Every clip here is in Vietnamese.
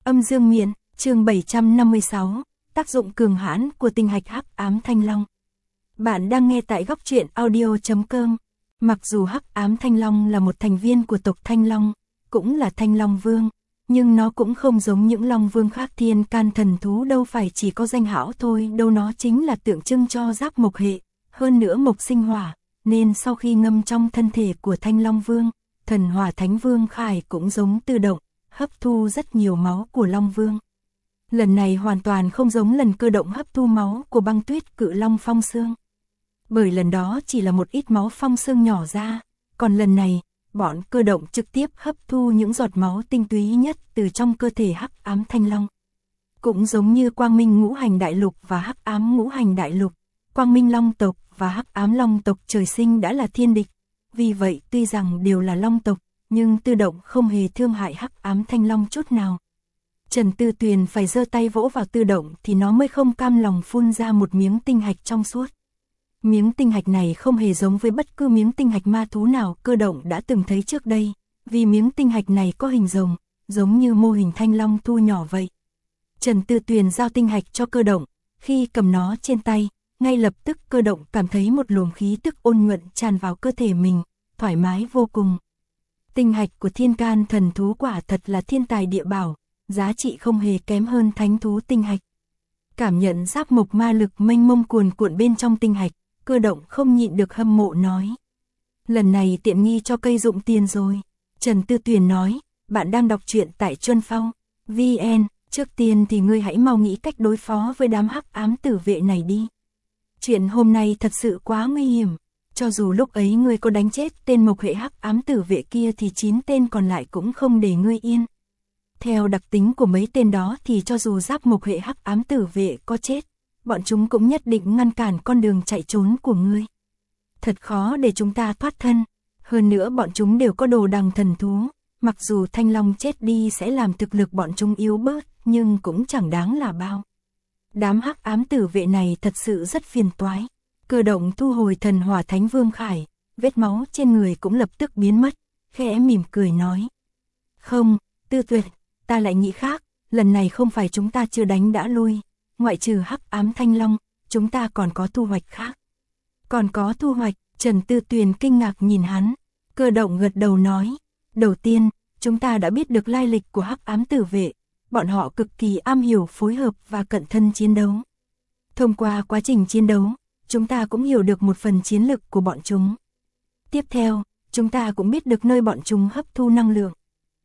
Âm dương miện, chương 756, tác dụng cường hãn của tinh hạch hắc ám thanh long. Bạn đang nghe tại góc truyện audio.com. Mặc dù hắc ám thanh long là một thành viên của tộc Thanh Long, cũng là Thanh Long Vương, nhưng nó cũng không giống những Long Vương khác. Thiên can thần thú đâu phải chỉ có danh hảo thôi đâu, nó chính là tượng trưng cho giáp mộc hệ, hơn nữa mộc sinh hỏa, nên sau khi ngâm trong thân thể của Thanh Long Vương, thần hỏa Thánh Vương Khải cũng giống tự động hấp thu rất nhiều máu của Long Vương. Lần này hoàn toàn không giống lần cơ động hấp thu máu của băng tuyết cự long Phong Sương. Bởi lần đó chỉ là một ít máu Phong Sương nhỏ ra, còn lần này, bọn cơ động trực tiếp hấp thu những giọt máu tinh túy nhất từ trong cơ thể hắc ám thanh long. Cũng giống như Quang Minh Ngũ Hành Đại Lục và Hắc Ám Ngũ Hành Đại Lục, Quang Minh Long tộc và Hắc Ám Long tộc trời sinh đã là thiên địch. Vì vậy tuy rằng đều là long tộc, nhưng tự động không hề thương hại hắc ám thanh long chút nào. Trần Tư Tuyền phải giơ tay vỗ vào tự động thì nó mới không cam lòng phun ra một miếng tinh hạch trong suốt. Miếng tinh hạch này không hề giống với bất cứ miếng tinh hạch ma thú nào cơ động đã từng thấy trước đây, vì miếng tinh hạch này có hình rồng, giống như mô hình thanh long thu nhỏ vậy. Trần Tư Tuyền giao tinh hạch cho cơ động, khi cầm nó trên tay, ngay lập tức cơ động cảm thấy một luồng khí tức ôn nhuận tràn vào cơ thể mình, thoải mái vô cùng. Tinh hạch của thiên can thần thú quả thật là thiên tài địa bảo, giá trị không hề kém hơn thánh thú tinh hạch. Cảm nhận giáp mộc ma lực mênh mông cuồn cuộn bên trong tinh hạch, cơ động không nhịn được hâm mộ nói. Lần này tiện nghi cho cây dụng tiền rồi. Trần Tư Tuyền nói, bạn đang đọc truyện tại Chuân Phong VN, trước tiên thì ngươi hãy mau nghĩ cách đối phó với đám hắc ám tử vệ này đi. Chuyện hôm nay thật sự quá nguy hiểm. Cho dù lúc ấy ngươi có đánh chết tên mộc hệ hắc ám tử vệ kia thì 9 tên còn lại cũng không để ngươi yên. Theo đặc tính của mấy tên đó thì cho dù giáp mộc hệ hắc ám tử vệ có chết, bọn chúng cũng nhất định ngăn cản con đường chạy trốn của ngươi. Thật khó để chúng ta thoát thân. Hơn nữa bọn chúng đều có đồ đằng thần thú. Mặc dù thanh long chết đi sẽ làm thực lực bọn chúng yếu bớt, nhưng cũng chẳng đáng là bao. Đám hắc ám tử vệ này thật sự rất phiền toái. Cơ động thu hồi thần hỏa Thánh Vương Khải, vết máu trên người cũng lập tức biến mất, khẽ mỉm cười nói. Không, Tư Tuyệt, ta lại nghĩ khác, lần này không phải chúng ta chưa đánh đã lui, ngoại trừ hắc ám thanh long, chúng ta còn có thu hoạch khác. Còn có thu hoạch, Trần Tư Tuyền kinh ngạc nhìn hắn, cơ động gật đầu nói. Đầu tiên, chúng ta đã biết được lai lịch của hắc ám tử vệ, bọn họ cực kỳ am hiểu phối hợp và cận thân chiến đấu. Thông qua quá trình chiến đấu, chúng ta cũng hiểu được một phần chiến lực của bọn chúng. Tiếp theo, chúng ta cũng biết được nơi bọn chúng hấp thu năng lượng.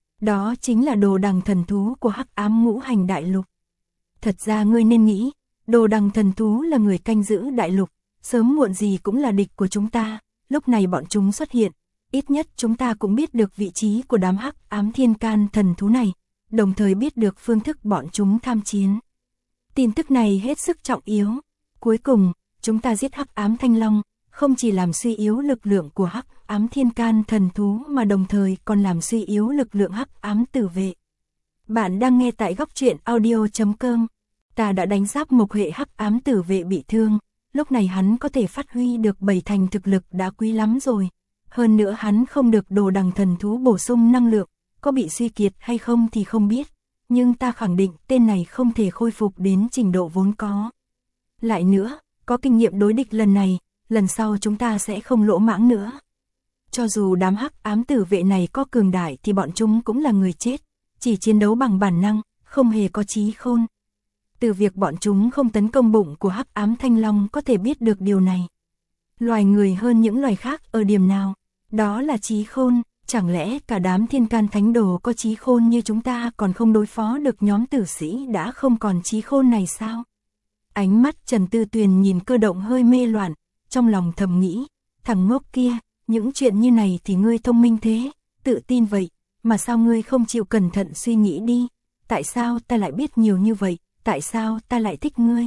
Đó chính là đồ đằng thần thú của Hắc Ám Ngũ Hành Đại Lục. Thật ra ngươi nên nghĩ, đồ đằng thần thú là người canh giữ đại lục, sớm muộn gì cũng là địch của chúng ta, lúc này bọn chúng xuất hiện, ít nhất chúng ta cũng biết được vị trí của đám Hắc Ám thiên can thần thú này, đồng thời biết được phương thức bọn chúng tham chiến. Tin tức này hết sức trọng yếu. Cuối cùng, chúng ta giết hắc ám thanh long, không chỉ làm suy yếu lực lượng của hắc ám thiên can thần thú mà đồng thời còn làm suy yếu lực lượng hắc ám tử vệ. Bạn đang nghe tại góc truyện audio.com. Ta đã đánh giáp mộc hệ hắc ám tử vệ bị thương, lúc này hắn có thể phát huy được 7 thành thực lực đã quý lắm rồi. Hơn nữa hắn không được đồ đằng thần thú bổ sung năng lượng, có bị suy kiệt hay không thì không biết, nhưng ta khẳng định tên này không thể khôi phục đến trình độ vốn có. Lại nữa, có kinh nghiệm đối địch lần này, lần sau chúng ta sẽ không lỗ mãng nữa. Cho dù đám hắc ám tử vệ này có cường đại thì bọn chúng cũng là người chết, chỉ chiến đấu bằng bản năng, không hề có trí khôn. Từ việc bọn chúng không tấn công bụng của hắc ám thanh long có thể biết được điều này. Loài người hơn những loài khác ở điểm nào? Đó là trí khôn. Chẳng lẽ cả đám thiên can thánh đồ có trí khôn như chúng ta còn không đối phó được nhóm tử sĩ đã không còn trí khôn này sao? Ánh mắt Trần Tư Tuyền nhìn cơ động hơi mê loạn, trong lòng thầm nghĩ, thằng ngốc kia, những chuyện như này thì ngươi thông minh thế, tự tin vậy, mà sao ngươi không chịu cẩn thận suy nghĩ đi, tại sao ta lại biết nhiều như vậy, tại sao ta lại thích ngươi?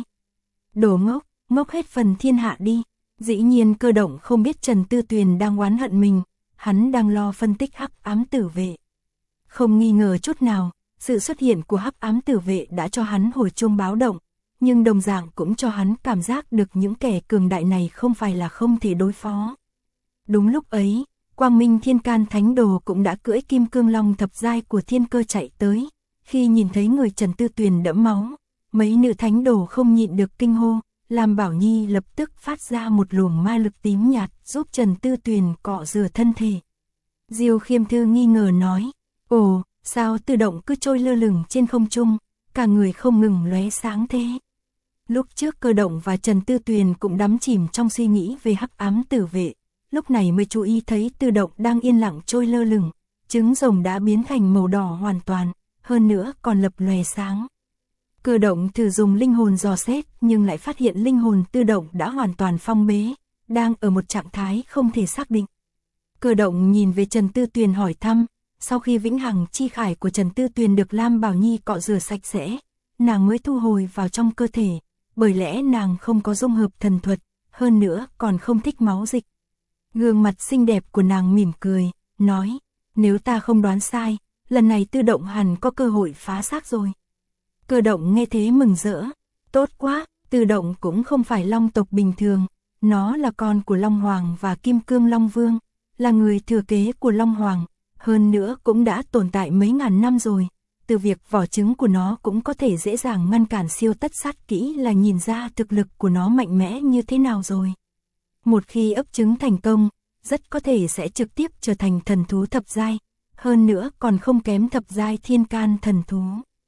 Đồ ngốc, ngốc hết phần thiên hạ đi. Dĩ nhiên cơ động không biết Trần Tư Tuyền đang oán hận mình, hắn đang lo phân tích hắc ám tử vệ. Không nghi ngờ chút nào, sự xuất hiện của hắc ám tử vệ đã cho hắn hồi chuông báo động, nhưng đồng dạng cũng cho hắn cảm giác được những kẻ cường đại này không phải là không thể đối phó. Đúng lúc ấy, Quang Minh Thiên Can Thánh Đồ cũng đã cưỡi Kim Cương Long thập giai của Thiên Cơ chạy tới, Khi nhìn thấy người Trần Tư Tuyền đẫm máu, mấy nữ thánh đồ không nhịn được kinh hô, làm Bảo Nhi lập tức phát ra một luồng ma lực tím nhạt giúp Trần Tư Tuyền cọ rửa thân thể. Diêu Khiêm Thư nghi ngờ nói, ồ, sao tự động cứ trôi lơ lửng trên không trung, cả người không ngừng lóe sáng thế. Lúc trước Cơ Động và Trần Tư Tuyền cũng đắm chìm trong suy nghĩ về hắc ám tử vệ, lúc này mới chú ý thấy tự động đang yên lặng trôi lơ lửng, trứng rồng đã biến thành màu đỏ hoàn toàn, hơn nữa còn lập lòe sáng. Cơ Động thử dùng linh hồn dò xét nhưng lại phát hiện linh hồn tự động đã hoàn toàn phong bế, đang ở một trạng thái không thể xác định. Cơ Động nhìn về Trần Tư Tuyền hỏi thăm, sau khi vĩnh hằng chi khải của Trần Tư Tuyền được Lam Bảo Nhi cọ rửa sạch sẽ, nàng mới thu hồi vào trong cơ thể, bởi lẽ nàng không có dung hợp thần thuật, hơn nữa còn không thích máu dịch. Gương mặt xinh đẹp của nàng mỉm cười, nói, nếu ta không đoán sai, lần này tự động hẳn có cơ hội phá xác rồi. Cơ Động nghe thế mừng rỡ, tốt quá, tự động cũng không phải long tộc bình thường, nó là con của Long Hoàng và Kim Cương Long Vương, là người thừa kế của Long Hoàng, hơn nữa cũng đã tồn tại mấy ngàn năm rồi, từ việc vỏ trứng của nó cũng có thể dễ dàng ngăn cản siêu tất sát kỹ là nhìn ra thực lực của nó mạnh mẽ như thế nào rồi. Một khi ấp trứng thành công, rất có thể sẽ trực tiếp trở thành thần thú thập giai, hơn nữa còn không kém thập giai thiên can thần thú.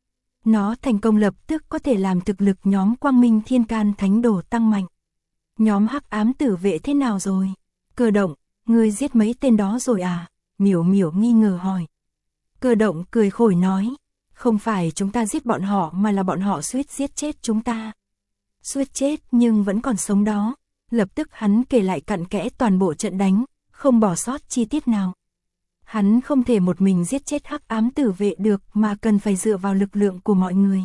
Nó thành công lập tức có thể làm thực lực nhóm Quang Minh Thiên Can Thánh Đồ tăng mạnh. Nhóm hắc ám tử vệ thế nào rồi? Cơ Động, ngươi giết mấy tên đó rồi à? Miểu Miểu nghi ngờ hỏi. Cơ Động cười khổ nói, không phải chúng ta giết bọn họ mà là bọn họ suýt giết chết chúng ta. Suýt chết nhưng vẫn còn sống đó. Lập tức hắn kể lại cặn kẽ toàn bộ trận đánh, không bỏ sót chi tiết nào. Hắn không thể một mình giết chết hắc ám tử vệ được mà cần phải dựa vào lực lượng của mọi người.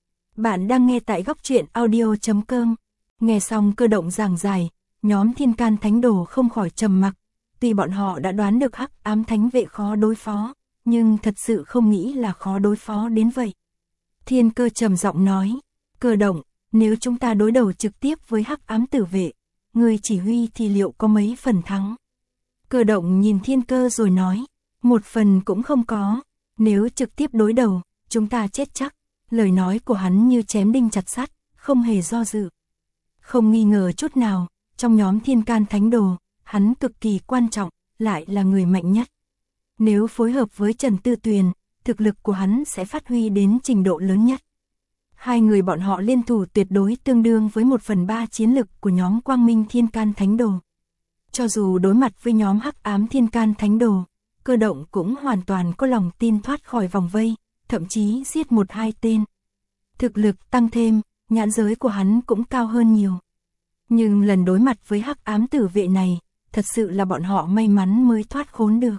Bạn đang nghe tại góc truyện audio.com. Nghe xong Cơ Động giảng giải, nhóm Thiên Can Thánh Đồ không khỏi trầm mặc. Tuy bọn họ đã đoán được hắc ám thánh vệ khó đối phó, nhưng thật sự không nghĩ là khó đối phó đến vậy. Thiên Cơ trầm giọng nói, Cơ Động, nếu chúng ta đối đầu trực tiếp với hắc ám tử vệ, người chỉ huy thì liệu có mấy phần thắng? Cơ Động nhìn Thiên Cơ rồi nói, một phần cũng không có, nếu trực tiếp đối đầu, chúng ta chết chắc. Lời nói của hắn như chém đinh chặt sắt, không hề do dự. Không nghi ngờ chút nào, trong nhóm Thiên Can Thánh Đồ, hắn cực kỳ quan trọng, lại là người mạnh nhất. Nếu phối hợp với Trần Tư Tuyền, thực lực của hắn sẽ phát huy đến trình độ lớn nhất. Hai người bọn họ liên thủ tuyệt đối tương đương với 1/3 chiến lực của nhóm Quang Minh Thiên Can Thánh Đồ. Cho dù đối mặt với nhóm hắc ám Thiên Can Thánh Đồ, Cơ Động cũng hoàn toàn có lòng tin thoát khỏi vòng vây, thậm chí giết 1-2 tên. Thực lực tăng thêm, nhãn giới của hắn cũng cao hơn nhiều. Nhưng lần đối mặt với hắc ám tử vệ này, thật sự là bọn họ may mắn mới thoát khốn được.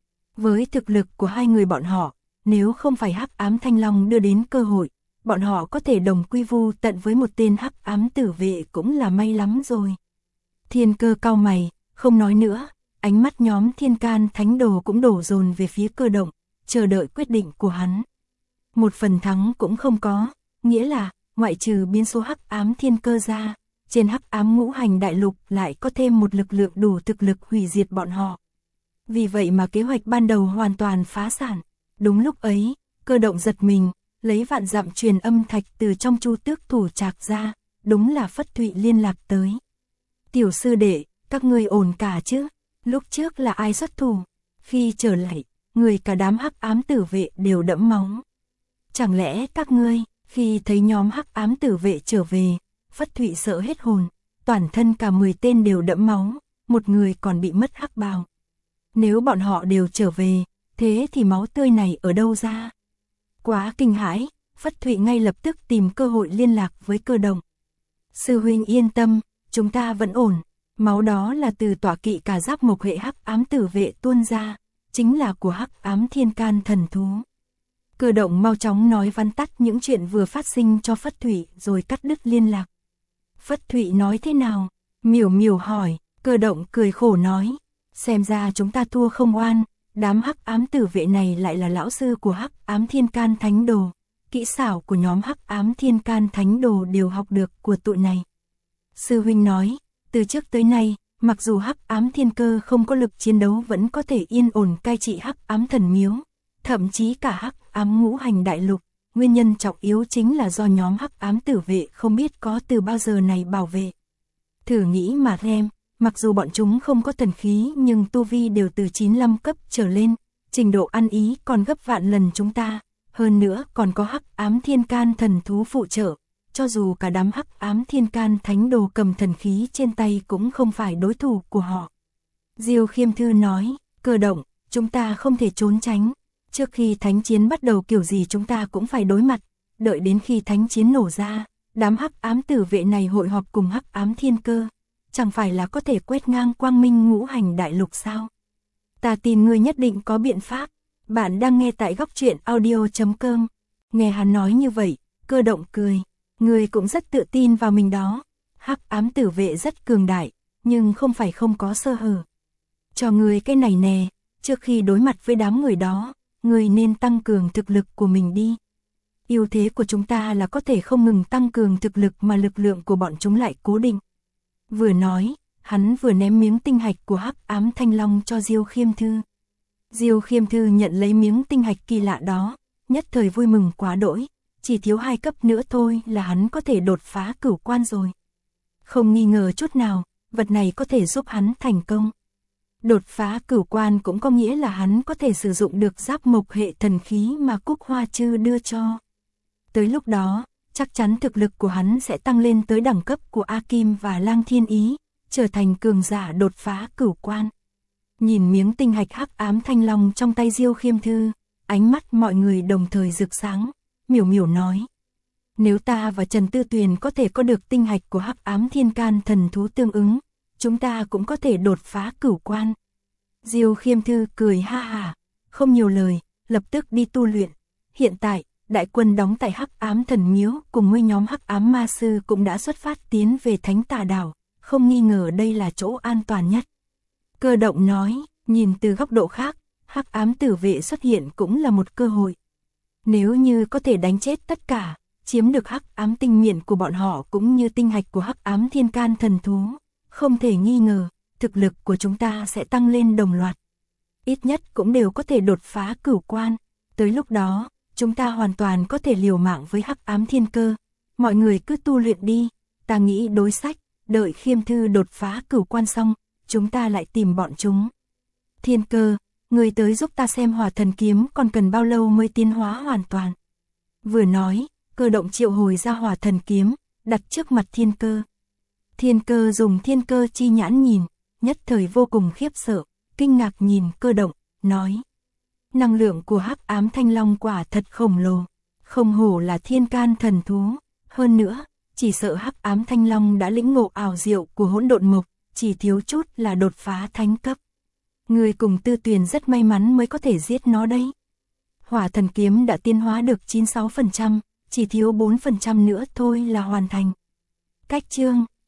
Với thực lực của hai người bọn họ, nếu không phải hắc ám Thanh Long đưa đến cơ hội, bọn họ có thể đồng quy vu tận với một tên hắc ám tử vệ cũng là may lắm rồi. Thiên Cơ cau mày, không nói nữa, ánh mắt nhóm Thiên Can Thánh Đồ cũng đổ dồn về phía Cơ Động, chờ đợi quyết định của hắn. Một phần thắng cũng không có, nghĩa là, ngoại trừ biến số hắc ám Thiên Cơ ra, trên hắc ám ngũ hành đại lục lại có thêm một lực lượng đủ thực lực hủy diệt bọn họ. Vì vậy mà kế hoạch ban đầu hoàn toàn phá sản. Đúng lúc ấy, Cơ Động giật mình, lấy vạn dặm truyền âm thạch từ trong Chu Tước thủ trạc ra, đúng là Phất Thụy liên lạc tới. Tiểu sư đệ, các ngươi ổn cả chứ? Lúc trước là ai xuất thủ? Khi trở lại, người cả đám hắc ám tử vệ đều đẫm máu. Chẳng lẽ các ngươi, khi thấy nhóm hắc ám tử vệ trở về, Phất Thụy sợ hết hồn, toàn thân cả 10 tên đều đẫm máu, một người còn bị mất hắc bào. Nếu bọn họ đều trở về, thế thì máu tươi này ở đâu ra? Quá kinh hãi, Phất Thụy ngay lập tức tìm cơ hội liên lạc với Cơ Động. Sư huynh yên tâm, chúng ta vẫn ổn, máu đó là từ tọa kỵ cả giáp mộc hệ hắc ám tử vệ tuôn ra, chính là của hắc ám Thiên Can thần thú. Cơ Động mau chóng nói vắn tắt những chuyện vừa phát sinh cho Phất Thụy rồi cắt đứt liên lạc. Phất Thụy nói thế nào? Miểu Miểu hỏi. Cơ Động cười khổ nói, xem ra chúng ta thua không oan, đám hắc ám tử vệ này lại là lão sư của hắc ám Thiên Can Thánh Đồ, kỹ xảo của nhóm hắc ám Thiên Can Thánh Đồ đều học được của tụi này. Sư huynh nói, từ trước tới nay, mặc dù hắc ám Thiên Cơ không có lực chiến đấu vẫn có thể yên ổn cai trị hắc ám thần miếu, thậm chí cả hắc ám ngũ hành đại lục, nguyên nhân trọng yếu chính là do nhóm hắc ám tử vệ không biết có từ bao giờ này bảo vệ. Thử nghĩ mà xem, mặc dù bọn chúng không có thần khí nhưng tu vi đều từ 95 cấp trở lên, trình độ ăn ý còn gấp vạn lần chúng ta, hơn nữa còn có hắc ám thiên can thần thú phụ trợ, cho dù cả đám hắc ám thiên can thánh đồ cầm thần khí trên tay cũng không phải đối thủ của họ. Diêu Khiêm Thư nói, Cơ Động, chúng ta không thể trốn tránh, trước khi thánh chiến bắt đầu kiểu gì chúng ta cũng phải đối mặt, đợi đến khi thánh chiến nổ ra, đám hắc ám tử vệ này hội họp cùng hắc ám thiên cơ, chẳng phải là có thể quét ngang quang minh ngũ hành đại lục sao? Ta tin ngươi nhất định có biện pháp. Bạn đang nghe tại góc truyện audio.com. Nghe hắn nói như vậy, Cơ Động cười. Ngươi cũng rất tự tin vào mình đó. Hắc ám tử vệ rất cường đại, nhưng không phải không có sơ hở. Cho ngươi cái này nè, trước khi đối mặt với đám người đó, ngươi nên tăng cường thực lực của mình đi. Ưu thế của chúng ta là có thể không ngừng tăng cường thực lực mà lực lượng của bọn chúng lại cố định. Vừa nói, hắn vừa ném miếng tinh hạch của hắc ám thanh long cho Diêu Khiêm Thư. Diêu Khiêm Thư nhận lấy miếng tinh hạch kỳ lạ đó, nhất thời vui mừng quá đỗi, chỉ thiếu 2 cấp nữa thôi là hắn có thể đột phá cửu quan rồi. Không nghi ngờ chút nào, vật này có thể giúp hắn thành công. Đột phá cửu quan cũng có nghĩa là hắn có thể sử dụng được giáp mộc hệ thần khí mà Cúc Hoa Trư đưa cho. Tới lúc đó, chắc chắn thực lực của hắn sẽ tăng lên tới đẳng cấp của A Kim và Lang Thiên Ý, trở thành cường giả đột phá cửu quan. Nhìn miếng tinh hạch hắc ám thanh long trong tay Diêu Khiêm Thư, ánh mắt mọi người đồng thời rực sáng, Miểu Miểu nói. Nếu ta và Trần Tư Tuyền có thể có được tinh hạch của hắc ám thiên can thần thú tương ứng, chúng ta cũng có thể đột phá cửu quan. Diêu Khiêm Thư cười ha hả, không nhiều lời, lập tức đi tu luyện. Hiện tại, đại quân đóng tại hắc ám thần miếu cùng với nhóm hắc ám ma sư cũng đã xuất phát tiến về Thánh Tà Đảo, không nghi ngờ đây là chỗ an toàn nhất. Cơ Động nói, nhìn từ góc độ khác, hắc ám tử vệ xuất hiện cũng là một cơ hội. Nếu như có thể đánh chết tất cả, chiếm được hắc ám tinh miện của bọn họ cũng như tinh hạch của hắc ám thiên can thần thú, không thể nghi ngờ, thực lực của chúng ta sẽ tăng lên đồng loạt. Ít nhất cũng đều có thể đột phá cửu quan, tới lúc đó, chúng ta hoàn toàn có thể liều mạng với hắc ám thiên cơ. Mọi người cứ tu luyện đi, ta nghĩ đối sách, đợi Khiêm Thư đột phá cửu quan xong, chúng ta lại tìm bọn chúng. Thiên Cơ, người tới giúp ta xem hỏa thần kiếm còn cần bao lâu mới tiến hóa hoàn toàn. Vừa nói, Cơ Động triệu hồi ra hỏa thần kiếm, đặt trước mặt Thiên Cơ. Thiên Cơ dùng thiên cơ chi nhãn nhìn, nhất thời vô cùng khiếp sợ, kinh ngạc nhìn Cơ Động, nói. Năng lượng của hắc ám thanh long quả thật khổng lồ, không hổ là thiên can thần thú, hơn nữa, chỉ sợ hắc ám thanh long đã lĩnh ngộ ảo diệu của hỗn độn mộc, chỉ thiếu chút là đột phá thánh cấp. Người cùng Tư Tuyền rất may mắn mới có thể giết nó đấy. Hỏa thần kiếm đã tiến hóa được 96%, chỉ thiếu 4% nữa thôi là hoàn thành. Cách chương